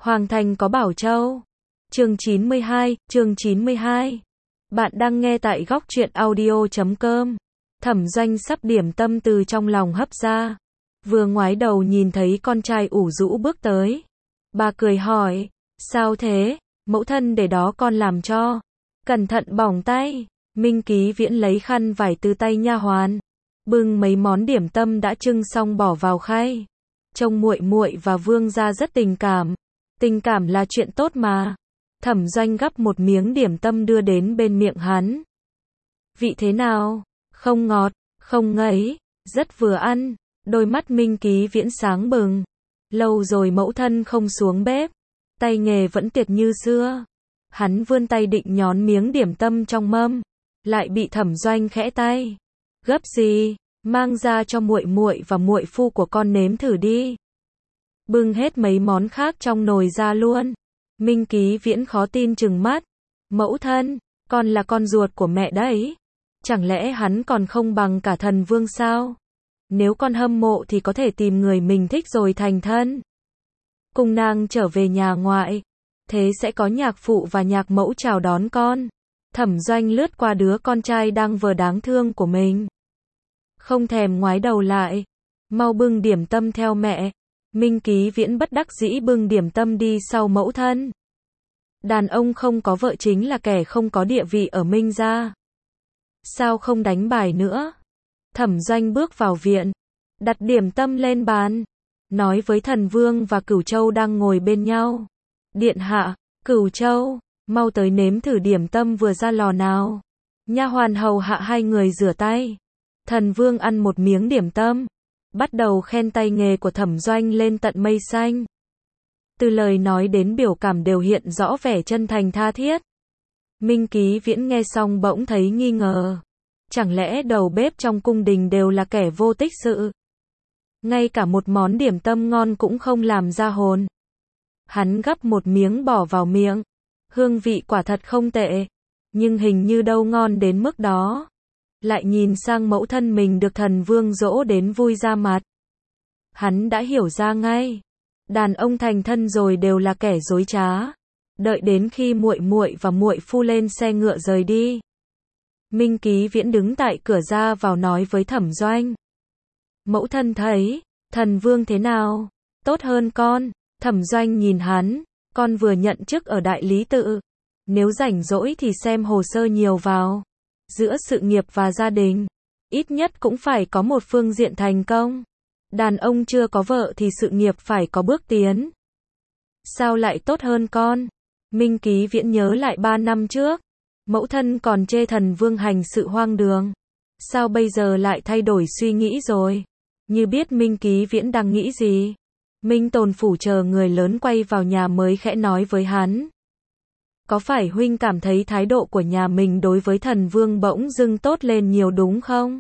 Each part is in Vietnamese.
Hoàng thành có Bảo Châu. Chương 92. Bạn đang nghe tại góc truyện audio.com. Thẩm Doanh sắp điểm tâm từ trong lòng hấp ra. Vừa ngoái đầu nhìn thấy con trai ủ rũ bước tới. Bà cười hỏi, sao thế? Mẫu thân để đó con làm cho. Cẩn thận bỏng tay. Minh Ký Viễn lấy khăn vải từ tay nha hoàn, bưng mấy món điểm tâm đã trưng xong bỏ vào khay. Trông muội muội và Vương gia rất tình cảm. Tình cảm là chuyện tốt mà. Thẩm Doanh gắp một miếng điểm tâm đưa đến bên miệng hắn. Vị thế nào? Không ngọt, không ngấy, rất vừa ăn. Đôi mắt Minh Ký Viễn sáng bừng. Lâu rồi mẫu thân không xuống bếp, tay nghề vẫn tuyệt như xưa. Hắn vươn tay định nhón miếng điểm tâm trong mâm, lại bị Thẩm Doanh khẽ tay. Gấp gì? Mang ra cho muội muội và muội phu của con nếm thử đi. Bưng hết mấy món khác trong nồi ra luôn. Minh Ký Viễn khó tin trừng mắt. Mẫu thân, con là con ruột của mẹ đấy. Chẳng lẽ hắn còn không bằng cả thần vương sao? Nếu con hâm mộ thì có thể tìm người mình thích rồi thành thân. Cùng nàng trở về nhà ngoại. Thế sẽ có nhạc phụ và nhạc mẫu chào đón con. Thẩm Doanh lướt qua đứa con trai đang vừa đáng thương của mình. Không thèm ngoái đầu lại. Mau bưng điểm tâm theo mẹ. Minh Ký Viễn bất đắc dĩ bưng điểm tâm đi sau mẫu thân. Đàn ông không có vợ chính là kẻ không có địa vị ở Minh gia. Sao không đánh bài nữa? Thẩm Doanh bước vào viện, đặt điểm tâm lên bàn, nói với Thần Vương và Cửu Châu đang ngồi bên nhau. Điện hạ, Cửu Châu, mau tới nếm thử điểm tâm vừa ra lò nào. Nha hoàn hầu hạ hai người rửa tay. Thần Vương ăn một miếng điểm tâm, bắt đầu khen tay nghề của Thẩm Doanh lên tận mây xanh. Từ lời nói đến biểu cảm đều hiện rõ vẻ chân thành tha thiết. Minh Ký Viễn nghe xong bỗng thấy nghi ngờ. Chẳng lẽ đầu bếp trong cung đình đều là kẻ vô tích sự? Ngay cả một món điểm tâm ngon cũng không làm ra hồn. Hắn gắp một miếng bỏ vào miệng. Hương vị quả thật không tệ, nhưng hình như đâu ngon đến mức đó. Lại nhìn sang mẫu thân mình được Thần Vương dỗ đến vui ra mặt. Hắn đã hiểu ra ngay. Đàn ông thành thân rồi đều là kẻ dối trá. Đợi đến khi muội muội và muội phu lên xe ngựa rời đi. Minh Ký Viễn đứng tại cửa ra vào nói với Thẩm Doanh. Mẫu thân thấy, Thần Vương thế nào? Tốt hơn con. Thẩm Doanh nhìn hắn. Con vừa nhận chức ở đại lý tự. Nếu rảnh rỗi thì xem hồ sơ nhiều vào. Giữa sự nghiệp và gia đình, ít nhất cũng phải có một phương diện thành công. Đàn ông chưa có vợ thì sự nghiệp phải có bước tiến. Sao lại tốt hơn con? Minh Ký Viễn nhớ lại 3 năm trước. Mẫu thân còn chê Thần Vương hành sự hoang đường. Sao bây giờ lại thay đổi suy nghĩ rồi? Như biết Minh Ký Viễn đang nghĩ gì. Minh Tồn Phủ chờ người lớn quay vào nhà mới khẽ nói với hắn. Có phải huynh cảm thấy thái độ của nhà mình đối với Thần Vương bỗng dưng tốt lên nhiều đúng không?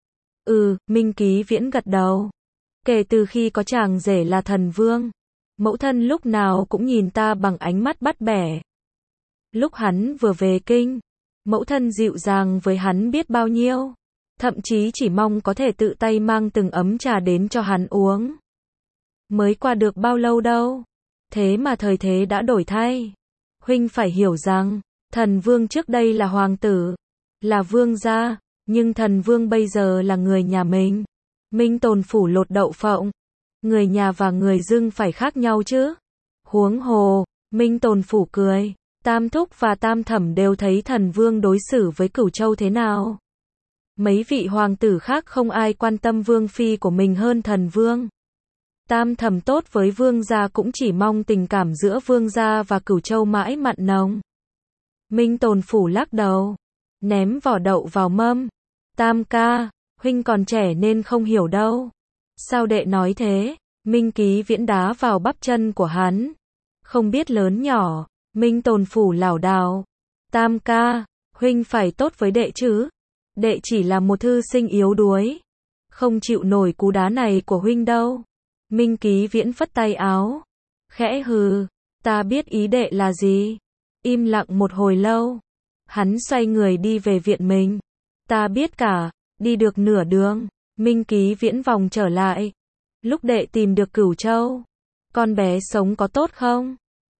Minh Ký Viễn gật đầu. Kể từ khi có chàng rể là Thần Vương, mẫu thân lúc nào cũng nhìn ta bằng ánh mắt bắt bẻ. Lúc hắn vừa về kinh, mẫu thân dịu dàng với hắn biết bao nhiêu. Thậm chí chỉ mong có thể tự tay mang từng ấm trà đến cho hắn uống. Mới qua được bao lâu đâu. Thế mà thời thế đã đổi thay. Huynh phải hiểu rằng, Thần Vương trước đây là hoàng tử, là vương gia, nhưng Thần Vương bây giờ là người nhà mình. Minh Tồn Phủ lột đậu phộng. Người nhà và người dưng phải khác nhau chứ. Huống hồ, Minh Tồn Phủ cười. Tam Thúc và Tam Thẩm đều thấy Thần Vương đối xử với Cửu Châu thế nào. Mấy vị hoàng tử khác không ai quan tâm vương phi của mình hơn Thần Vương. Tam Thẩm tốt với vương gia cũng chỉ mong tình cảm giữa vương gia và Cửu Châu mãi mặn nồng. Minh Tồn Phủ lắc đầu, ném vỏ đậu vào mâm. Tam ca, huynh còn trẻ nên không hiểu đâu. Sao đệ nói thế? Minh Ký Viễn đá vào bắp chân của hắn. Không biết lớn nhỏ. Minh Tồn Phủ lảo đảo. Tam ca, huynh phải tốt với đệ chứ. Đệ chỉ là một thư sinh yếu đuối, không chịu nổi cú đá này của huynh đâu. Minh Ký Viễn phất tay áo, khẽ hừ, ta biết ý đệ là gì. Im lặng một hồi lâu, hắn xoay người đi về viện mình. Ta biết cả. Đi được nửa đường, Minh Ký Viễn vòng trở lại. Lúc đệ tìm được Cửu Châu, con bé sống có tốt không?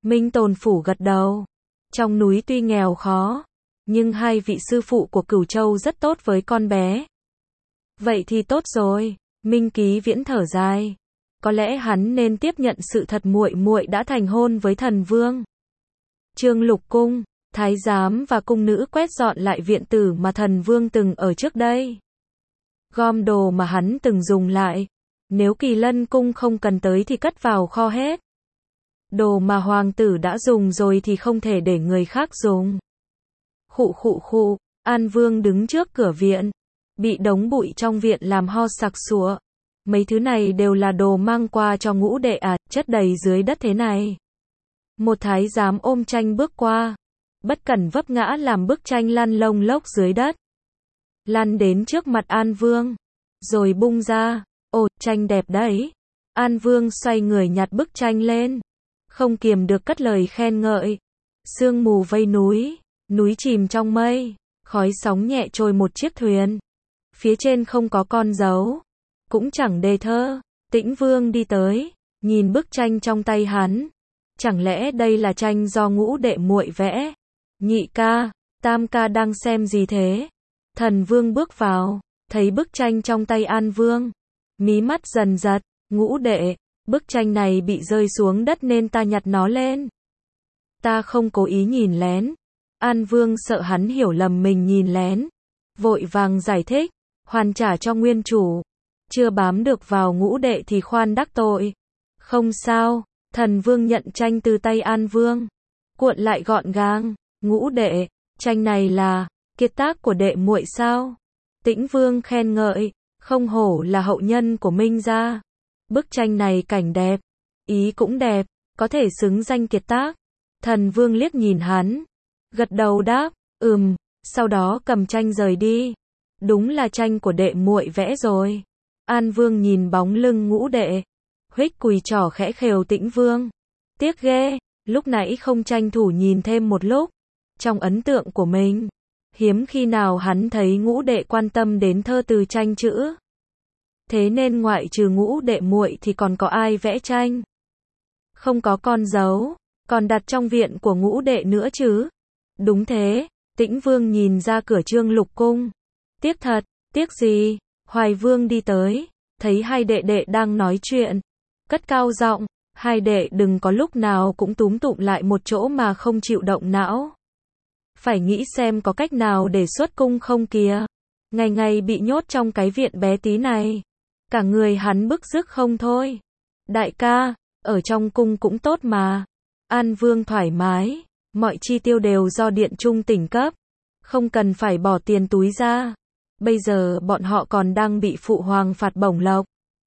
Minh Tồn Phủ gật đầu. Trong núi tuy nghèo khó, nhưng hai vị sư phụ của Cửu Châu rất tốt với con bé. Vậy thì tốt rồi, Minh Ký Viễn thở dài. Có lẽ hắn nên tiếp nhận sự thật muội muội đã thành hôn với thần vương. Trương Lục cung, thái giám và cung nữ quét dọn lại viện tử mà thần vương từng ở trước đây. Gom đồ mà hắn từng dùng lại. Nếu Kỳ Lân cung không cần tới thì cất vào kho hết. Đồ mà hoàng tử đã dùng rồi thì không thể để người khác dùng. Khụ khụ khụ, An Vương đứng trước cửa viện. Bị đống bụi trong viện làm ho sặc sụa. Mấy thứ này đều là đồ mang qua cho ngũ đệ à, chất đầy dưới đất thế này. Một thái giám ôm tranh bước qua. Bất cẩn vấp ngã làm bức tranh lăn lông lốc dưới đất. Lăn đến trước mặt An Vương. Rồi bung ra. Ồ, tranh đẹp đấy. An Vương xoay người nhặt bức tranh lên. Không kiềm được cất lời khen ngợi. Sương mù vây núi. Núi chìm trong mây. Khói sóng nhẹ trôi một chiếc thuyền. Phía trên không có con dấu. Cũng chẳng đề thơ. Tĩnh Vương đi tới. Nhìn bức tranh trong tay hắn. Chẳng lẽ đây là tranh do ngũ đệ muội vẽ? Nhị ca, tam ca đang xem gì thế? Thần Vương bước vào. Thấy bức tranh trong tay An Vương. Mí mắt dần giật. Ngũ đệ, bức tranh này bị rơi xuống đất nên ta nhặt nó lên. Ta không cố ý nhìn lén. An Vương sợ hắn hiểu lầm mình nhìn lén. Vội vàng giải thích. Hoàn trả cho nguyên chủ. Chưa bám được vào ngũ đệ thì khoan đắc tội. Không sao. Thần Vương nhận tranh từ tay An Vương. Cuộn lại gọn gàng. Ngũ đệ, tranh này là kiệt tác của đệ muội sao? Tĩnh Vương khen ngợi. Không hổ là hậu nhân của Minh gia. Bức tranh này cảnh đẹp. Ý cũng đẹp. Có thể xứng danh kiệt tác. Thần Vương liếc nhìn hắn. Gật đầu đáp. Sau đó cầm tranh rời đi. Đúng là tranh của đệ muội vẽ rồi. An Vương nhìn bóng lưng ngũ đệ. Huých cùi trỏ khẽ khều Tĩnh Vương. Tiếc ghê, lúc nãy không tranh thủ nhìn thêm một lúc. Trong ấn tượng của mình, hiếm khi nào hắn thấy ngũ đệ quan tâm đến thơ từ tranh chữ. Thế nên ngoại trừ ngũ đệ muội thì còn có ai vẽ tranh? Không có con dấu, còn đặt trong viện của ngũ đệ nữa chứ? Đúng thế, Tĩnh Vương nhìn ra cửa Trương Lục cung. Tiếc thật, tiếc gì? Hoài Vương đi tới, thấy hai đệ đệ đang nói chuyện. Cất cao giọng, hai đệ đừng có lúc nào cũng túm tụm lại một chỗ mà không chịu động não. Phải nghĩ xem có cách nào để xuất cung không kìa. Ngày ngày bị nhốt trong cái viện bé tí này. Cả người hắn bức rứt không thôi. Đại ca, ở trong cung cũng tốt mà. An Vương thoải mái, mọi chi tiêu đều do điện trung tỉnh cấp. Không cần phải bỏ tiền túi ra. Bây giờ bọn họ còn đang bị phụ hoàng phạt bổng lộc.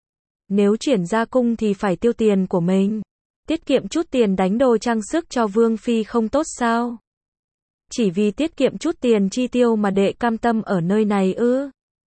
Nếu chuyển ra cung thì phải tiêu tiền của mình. Tiết kiệm chút tiền đánh đồ trang sức cho Vương Phi không tốt sao? Chỉ vì tiết kiệm chút tiền chi tiêu mà đệ cam tâm ở nơi này ư?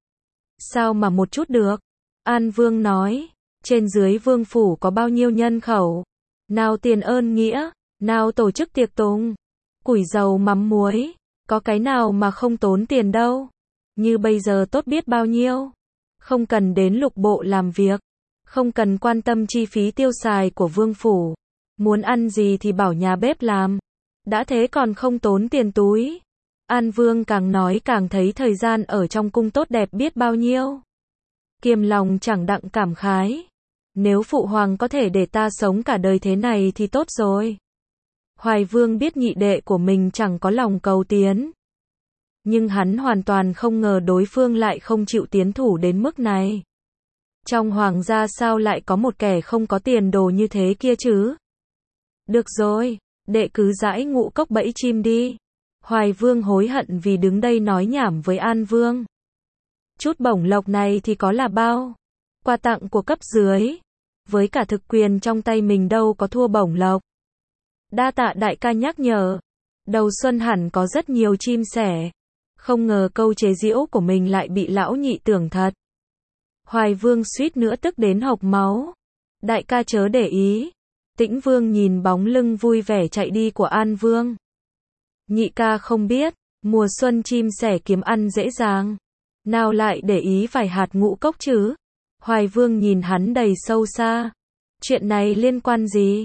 Sao mà một chút được? An Vương nói, trên dưới vương phủ có bao nhiêu nhân khẩu? Nào tiền ơn nghĩa, nào tổ chức tiệc tùng, củi dầu mắm muối, có cái nào mà không tốn tiền đâu. Như bây giờ tốt biết bao nhiêu. Không cần đến lục bộ làm việc. Không cần quan tâm chi phí tiêu xài của vương phủ. Muốn ăn gì thì bảo nhà bếp làm. Đã thế còn không tốn tiền túi. An Vương càng nói càng thấy thời gian ở trong cung tốt đẹp biết bao nhiêu. Kiềm lòng chẳng đặng cảm khái. Nếu phụ hoàng có thể để ta sống cả đời thế này thì tốt rồi. Hoài Vương biết nhị đệ của mình chẳng có lòng cầu tiến. Nhưng hắn hoàn toàn không ngờ đối phương lại không chịu tiến thủ đến mức này. Trong hoàng gia sao lại có một kẻ không có tiền đồ như thế kia chứ? Được rồi, đệ cứ dãi ngũ cốc bẫy chim đi. Hoài Vương hối hận vì đứng đây nói nhảm với An Vương. Chút bổng lộc này thì có là bao? Quà tặng của cấp dưới. Với cả thực quyền trong tay mình đâu có thua bổng lộc. Đa tạ đại ca nhắc nhở. Đầu xuân hẳn có rất nhiều chim sẻ. Không ngờ câu chế giễu của mình lại bị lão nhị tưởng thật. Hoài Vương suýt nữa tức đến hộc máu. Đại ca chớ để ý. Tĩnh Vương nhìn bóng lưng vui vẻ chạy đi của An Vương. Nhị ca không biết, mùa xuân chim sẻ kiếm ăn dễ dàng. Nào lại để ý vài hạt ngũ cốc chứ? Hoài Vương nhìn hắn đầy sâu xa. Chuyện này liên quan gì?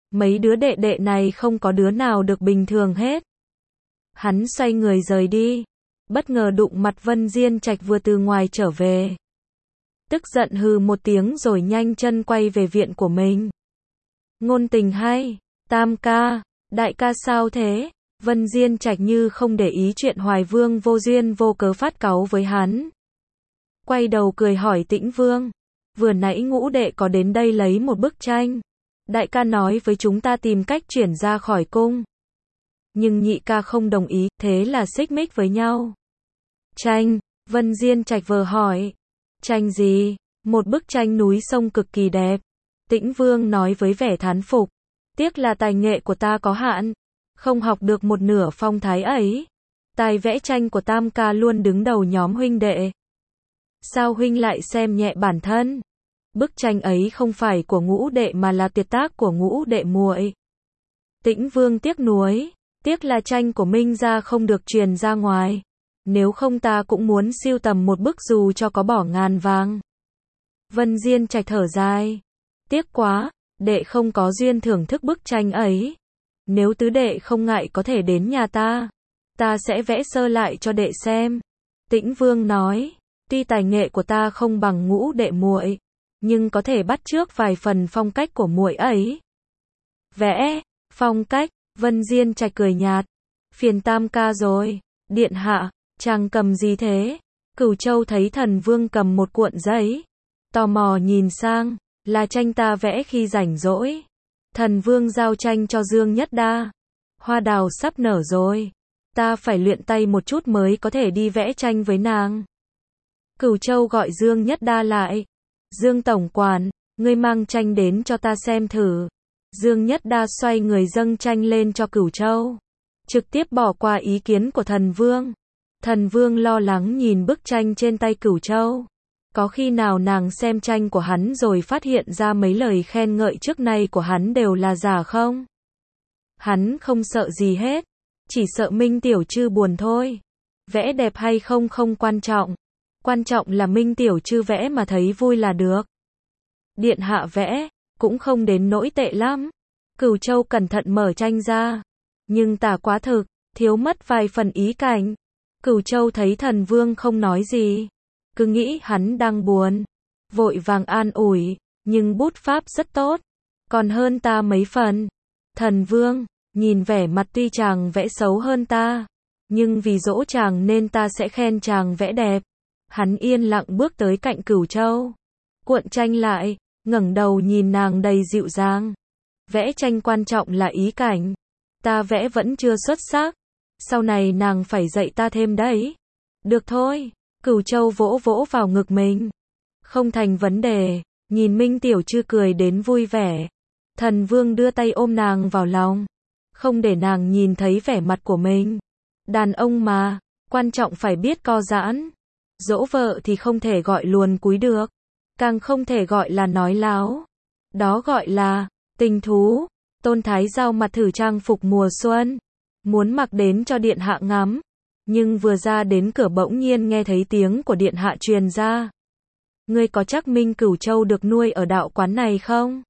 Mấy đứa đệ đệ này không có đứa nào được bình thường hết. Hắn xoay người rời đi, bất ngờ đụng mặt Vân Diên Trạch vừa từ ngoài trở về. Tức giận hừ một tiếng rồi nhanh chân quay về viện của mình. Ngôn tình hay, Tam ca, đại ca sao thế? Vân Diên Trạch như không để ý chuyện Hoài Vương vô duyên vô cớ phát cáu với hắn. Quay đầu cười hỏi Tĩnh Vương, vừa nãy ngũ đệ có đến đây lấy một bức tranh. Đại ca nói với chúng ta tìm cách chuyển ra khỏi cung. Nhưng nhị ca không đồng ý, thế là xích mích với nhau. Tranh, Vân Diên Trạch vờ hỏi. Tranh gì? Một bức tranh núi sông cực kỳ đẹp. Tĩnh Vương nói với vẻ thán phục. Tiếc là tài nghệ của ta có hạn, không học được một nửa phong thái ấy. Tài vẽ tranh của Tam ca luôn đứng đầu nhóm huynh đệ. Sao huynh lại xem nhẹ bản thân? Bức tranh ấy không phải của ngũ đệ mà là tuyệt tác của ngũ đệ muội. Tĩnh Vương tiếc nuối, tiếc là tranh của Minh gia không được truyền ra ngoài. Nếu không ta cũng muốn sưu tầm một bức dù cho có bỏ ngàn vàng. Vân Diên Trạch thở dài. Tiếc quá, đệ không có duyên thưởng thức bức tranh ấy. Nếu tứ đệ không ngại có thể đến nhà ta sẽ vẽ sơ lại cho đệ xem. Tĩnh Vương nói, tuy tài nghệ của ta không bằng ngũ đệ muội, nhưng có thể bắt chước vài phần phong cách của muội ấy. Vẽ, phong cách, Vân Diên Trạch cười nhạt. Phiền Tam ca rồi, điện hạ, chàng cầm gì thế? Cửu Châu thấy Thần Vương cầm một cuộn giấy, tò mò nhìn sang, là tranh ta vẽ khi rảnh rỗi. Thần Vương giao tranh cho Dương Nhất Đa. Hoa đào sắp nở rồi, ta phải luyện tay một chút mới có thể đi vẽ tranh với nàng. Cửu Châu gọi Dương Nhất Đa lại. Dương tổng quản, ngươi mang tranh đến cho ta xem thử. Dương Nhất Đa xoay người dâng tranh lên cho Cửu Châu, trực tiếp bỏ qua ý kiến của Thần Vương. Thần Vương lo lắng nhìn bức tranh trên tay Cửu Châu. Có khi nào nàng xem tranh của hắn rồi phát hiện ra mấy lời khen ngợi trước nay của hắn đều là giả không? Hắn không sợ gì hết, chỉ sợ Minh Tiểu Trư buồn thôi. Vẽ đẹp hay không không quan trọng, quan trọng là Minh Tiểu Trư vẽ mà thấy vui là được. Điện hạ vẽ, cũng không đến nỗi tệ lắm. Cửu Châu cẩn thận mở tranh ra, nhưng tả quá thực, thiếu mất vài phần ý cảnh. Cửu Châu thấy Thần Vương không nói gì, cứ nghĩ hắn đang buồn, vội vàng an ủi, nhưng bút pháp rất tốt, còn hơn ta mấy phần. Thần Vương, nhìn vẻ mặt tuy chàng vẽ xấu hơn ta, nhưng vì dỗ chàng nên ta sẽ khen chàng vẽ đẹp. Hắn yên lặng bước tới cạnh Cửu Châu, cuộn tranh lại, ngẩng đầu nhìn nàng đầy dịu dàng. Vẽ tranh quan trọng là ý cảnh, ta vẽ vẫn chưa xuất sắc, sau này nàng phải dạy ta thêm đấy. Được thôi, Cửu Châu vỗ vỗ vào ngực mình. Không thành vấn đề, nhìn Minh Tiểu Trư cười đến vui vẻ. Thần Vương đưa tay ôm nàng vào lòng, không để nàng nhìn thấy vẻ mặt của mình. Đàn ông mà, quan trọng phải biết co giãn. Dỗ vợ thì không thể gọi luồn cúi được, càng không thể gọi là nói láo. Đó gọi là tình thú. Tôn Thái giao mặt thử trang phục mùa xuân, muốn mặc đến cho điện hạ ngắm, nhưng vừa ra đến cửa bỗng nhiên nghe thấy tiếng của điện hạ truyền ra. Ngươi có chắc Minh Cửu Châu được nuôi ở đạo quán này không?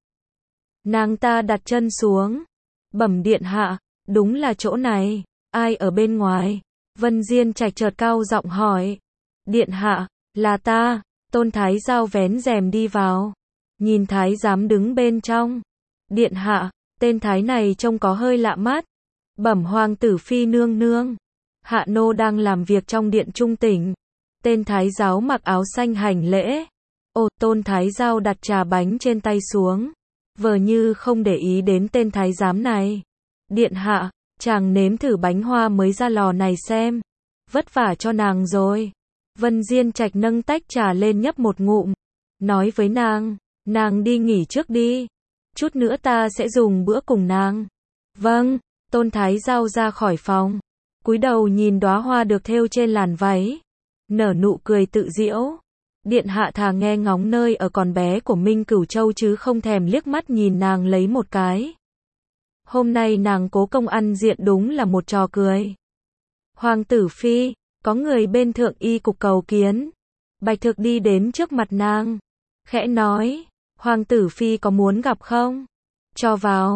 Nàng ta đặt chân xuống, bẩm điện hạ, đúng là chỗ này. Ai ở bên ngoài? Vân Diên Trạch chợt cao giọng hỏi. Điện hạ, là ta. Tôn Thái giao vén rèm đi vào, nhìn Thái giám đứng bên trong. Điện hạ, tên Thái này trông có hơi lạ mắt. Bẩm hoàng tử phi nương nương, hạ nô đang làm việc trong điện trung tỉnh. Tên Thái giáo mặc áo xanh hành lễ. Ồ, Tôn Thái giao đặt trà bánh trên tay xuống, vờ như không để ý đến tên thái giám này. Điện hạ, chàng nếm thử bánh hoa mới ra lò này xem. Vất vả cho nàng rồi. Vân Diên Trạch nâng tách trà lên nhấp một ngụm, nói với nàng đi nghỉ trước đi. Chút nữa ta sẽ dùng bữa cùng nàng. Vâng. Tôn Thái giao ra khỏi phòng, cúi đầu nhìn đóa hoa được thêu trên làn váy, nở nụ cười tự giễu. Điện hạ thà nghe ngóng nơi ở con bé của Minh Cửu Châu chứ không thèm liếc mắt nhìn nàng lấy một cái. Hôm nay nàng cố công ăn diện đúng là một trò cười. Hoàng tử phi, có người bên thượng y cục cầu kiến. Bạch Thực đi đến trước mặt nàng, khẽ nói, hoàng tử phi có muốn gặp không? Cho vào.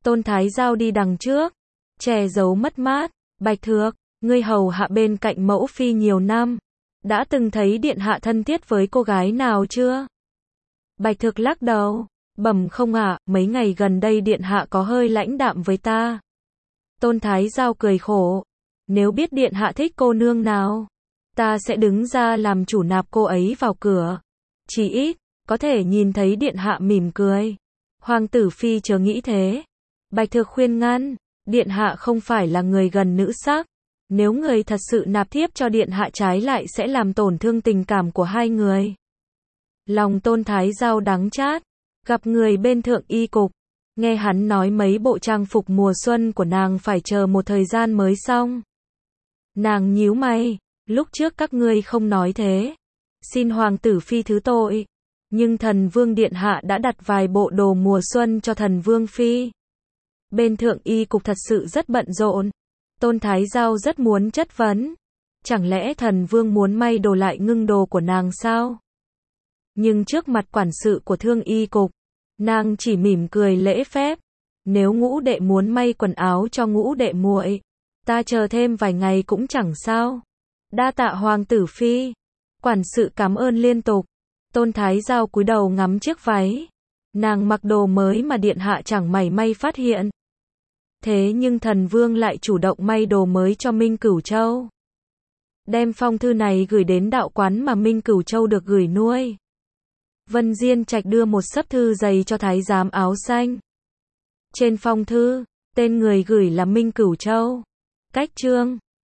Tôn Thái Giao đi đằng trước, che giấu mất mát. Bạch Thược, ngươi hầu hạ bên cạnh mẫu phi nhiều năm, đã từng thấy điện hạ thân thiết với cô gái nào chưa? Bạch Thược lắc đầu, bẩm không ạ, mấy ngày gần đây điện hạ có hơi lãnh đạm với ta. Tôn Thái Giao cười khổ, nếu biết điện hạ thích cô nương nào, ta sẽ đứng ra làm chủ nạp cô ấy vào cửa. Chỉ ít, có thể nhìn thấy điện hạ mỉm cười. Hoàng tử phi chớ nghĩ thế. Bạch Thược khuyên ngăn, điện hạ không phải là người gần nữ sắc. Nếu người thật sự nạp thiếp cho điện hạ trái lại sẽ làm tổn thương tình cảm của hai người. Lòng Tôn Thái Giao đắng chát, gặp người bên thượng y cục, nghe hắn nói mấy bộ trang phục mùa xuân của nàng phải chờ một thời gian mới xong. Nàng nhíu mày, lúc trước các ngươi không nói thế. Xin hoàng tử phi thứ tội. Nhưng thần vương điện hạ đã đặt vài bộ đồ mùa xuân cho thần vương phi. Bên thượng y cục thật sự rất bận rộn. Tôn Thái Giao rất muốn chất vấn. Chẳng lẽ thần vương muốn may đồ lại ngưng đồ của nàng sao? Nhưng trước mặt quản sự của thương y cục, nàng chỉ mỉm cười lễ phép. Nếu ngũ đệ muốn may quần áo cho ngũ đệ muội, ta chờ thêm vài ngày cũng chẳng sao. Đa tạ hoàng tử phi. Quản sự cảm ơn liên tục. Tôn Thái Giao cúi đầu ngắm chiếc váy. Nàng mặc đồ mới mà điện hạ chẳng mảy may phát hiện. Thế nhưng thần vương lại chủ động may đồ mới cho Minh Cửu Châu. Đem phong thư này gửi đến đạo quán mà Minh Cửu Châu được gửi nuôi. Vân Diên Trạch đưa một xấp thư dày cho thái giám áo xanh. Trên phong thư, tên người gửi là Minh Cửu Châu. Cách chương